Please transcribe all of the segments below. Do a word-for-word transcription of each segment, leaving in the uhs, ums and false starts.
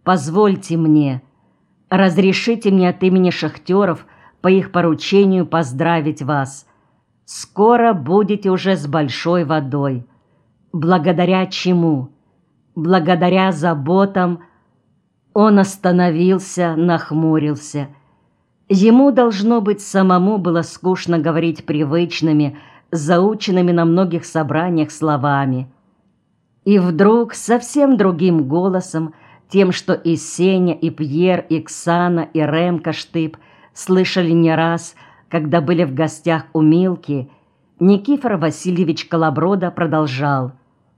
позвольте мне, разрешите мне от имени шахтеров по их поручению поздравить вас. Скоро будете уже с большой водой. Благодаря чему? Благодаря заботам. Он остановился, нахмурился. Ему, должно быть, самому было скучно говорить привычными, заученными на многих собраниях словами. И вдруг совсем другим голосом, тем, что и Сеня, и Пьер, и Ксана, и Ремка Штып слышали не раз, когда были в гостях у Милки, Никифор Васильевич Колоброда продолжал.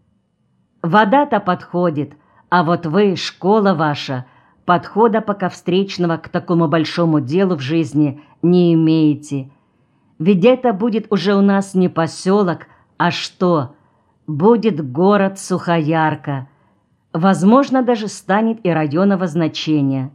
«Вода-то подходит, а вот вы, школа ваша, подхода пока встречного к такому большому делу в жизни не имеете. Ведь это будет уже у нас не поселок, а что? Будет город Сухоярка. Возможно, даже станет и районного значения.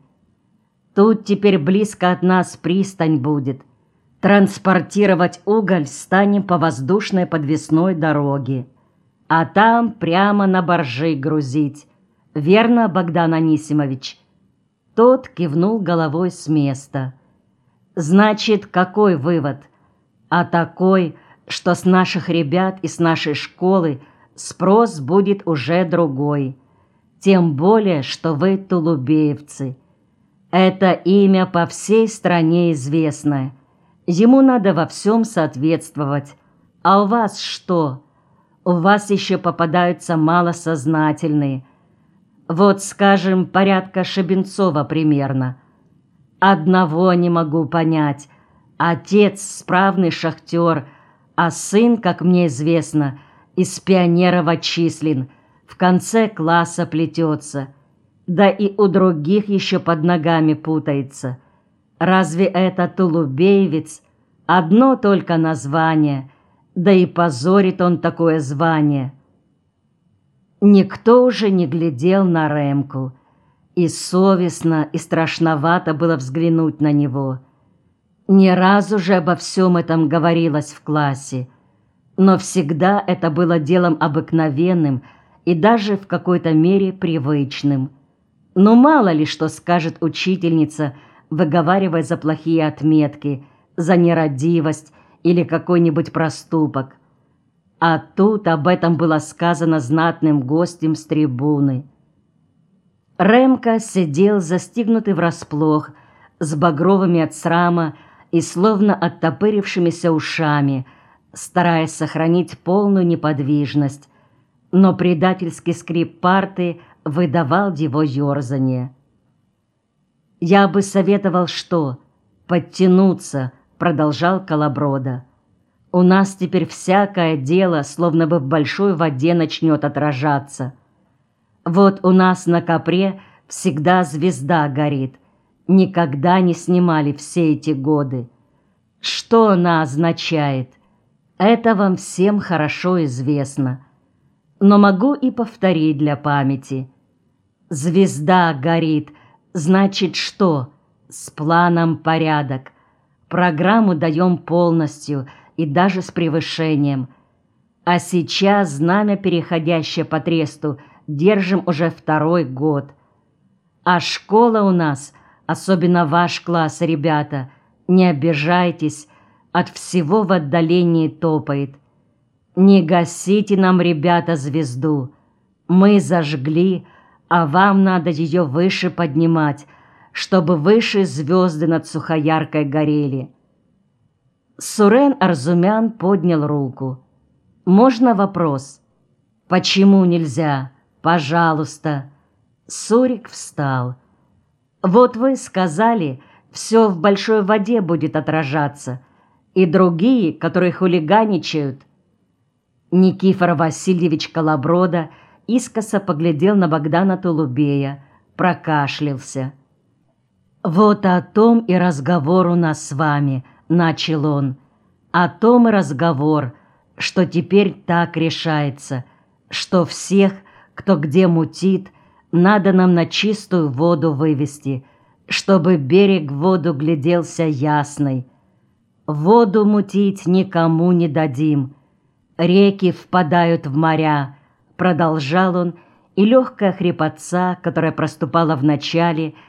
Тут теперь близко от нас пристань будет. Транспортировать уголь станем по воздушной подвесной дороге. А там прямо на баржи грузить. Верно, Богдан Анисимович?» Тот кивнул головой с места. «Значит, какой вывод? А такой, что с наших ребят и с нашей школы спрос будет уже другой. Тем более, что вы тулубеевцы. Это имя по всей стране известное. Ему надо во всем соответствовать. А у вас что? У вас еще попадаются малосознательные. Вот, скажем, порядка Шебенцова примерно. Одного не могу понять. Отец справный шахтер, а сын, как мне известно, из пионеров отчислен, в конце класса плетется. Да и у других еще под ногами путается. Разве это тулубеевец? Одно только название, да и позорит он такое звание». Никто уже не глядел на Ремку, и совестно, и страшновато было взглянуть на него. Не раз уже обо всем этом говорилось в классе, но всегда это было делом обыкновенным и даже в какой-то мере привычным. Но мало ли что скажет учительница, выговаривая за плохие отметки, за нерадивость или какой-нибудь проступок. А тут об этом было сказано знатным гостем с трибуны. Ремка сидел застигнутый врасплох, с багровыми от срама и словно оттопырившимися ушами, стараясь сохранить полную неподвижность, но предательский скрип парты выдавал его ерзание. «Я бы советовал что? Подтянуться», — продолжал Колоброда. «У нас теперь всякое дело словно бы в большой воде начнет отражаться. Вот у нас на Копре всегда звезда горит. Никогда не снимали все эти годы. Что она означает? Это вам всем хорошо известно. Но могу и повторить для памяти. Звезда горит, значит что? С планом порядок. Программу даем полностью и даже с превышением. А сейчас знамя, переходящее по тресту, держим уже второй год. А школа у нас, особенно ваш класс, ребята, не обижайтесь, от всего в отдалении топает. Не гасите нам, ребята, звезду. Мы зажгли, а вам надо ее выше поднимать, чтобы выше звезды над Сухояркой горели». Сурен Арзумян поднял руку. «Можно вопрос?» «Почему нельзя? Пожалуйста». Сурик встал. «Вот вы сказали, все в большой воде будет отражаться, и другие, которые хулиганичают». Никифор Васильевич Колоброда искоса поглядел на Богдана Тулубея, прокашлялся. «Вот о том и разговор у нас с вами», — начал он. «О том и разговор, что теперь так решается, что всех, кто где мутит, надо нам на чистую воду вывести, чтобы берег в воду гляделся ясный. Воду мутить никому не дадим. Реки впадают в моря», — продолжал он и легкая хрипотца, которая проступала в начале,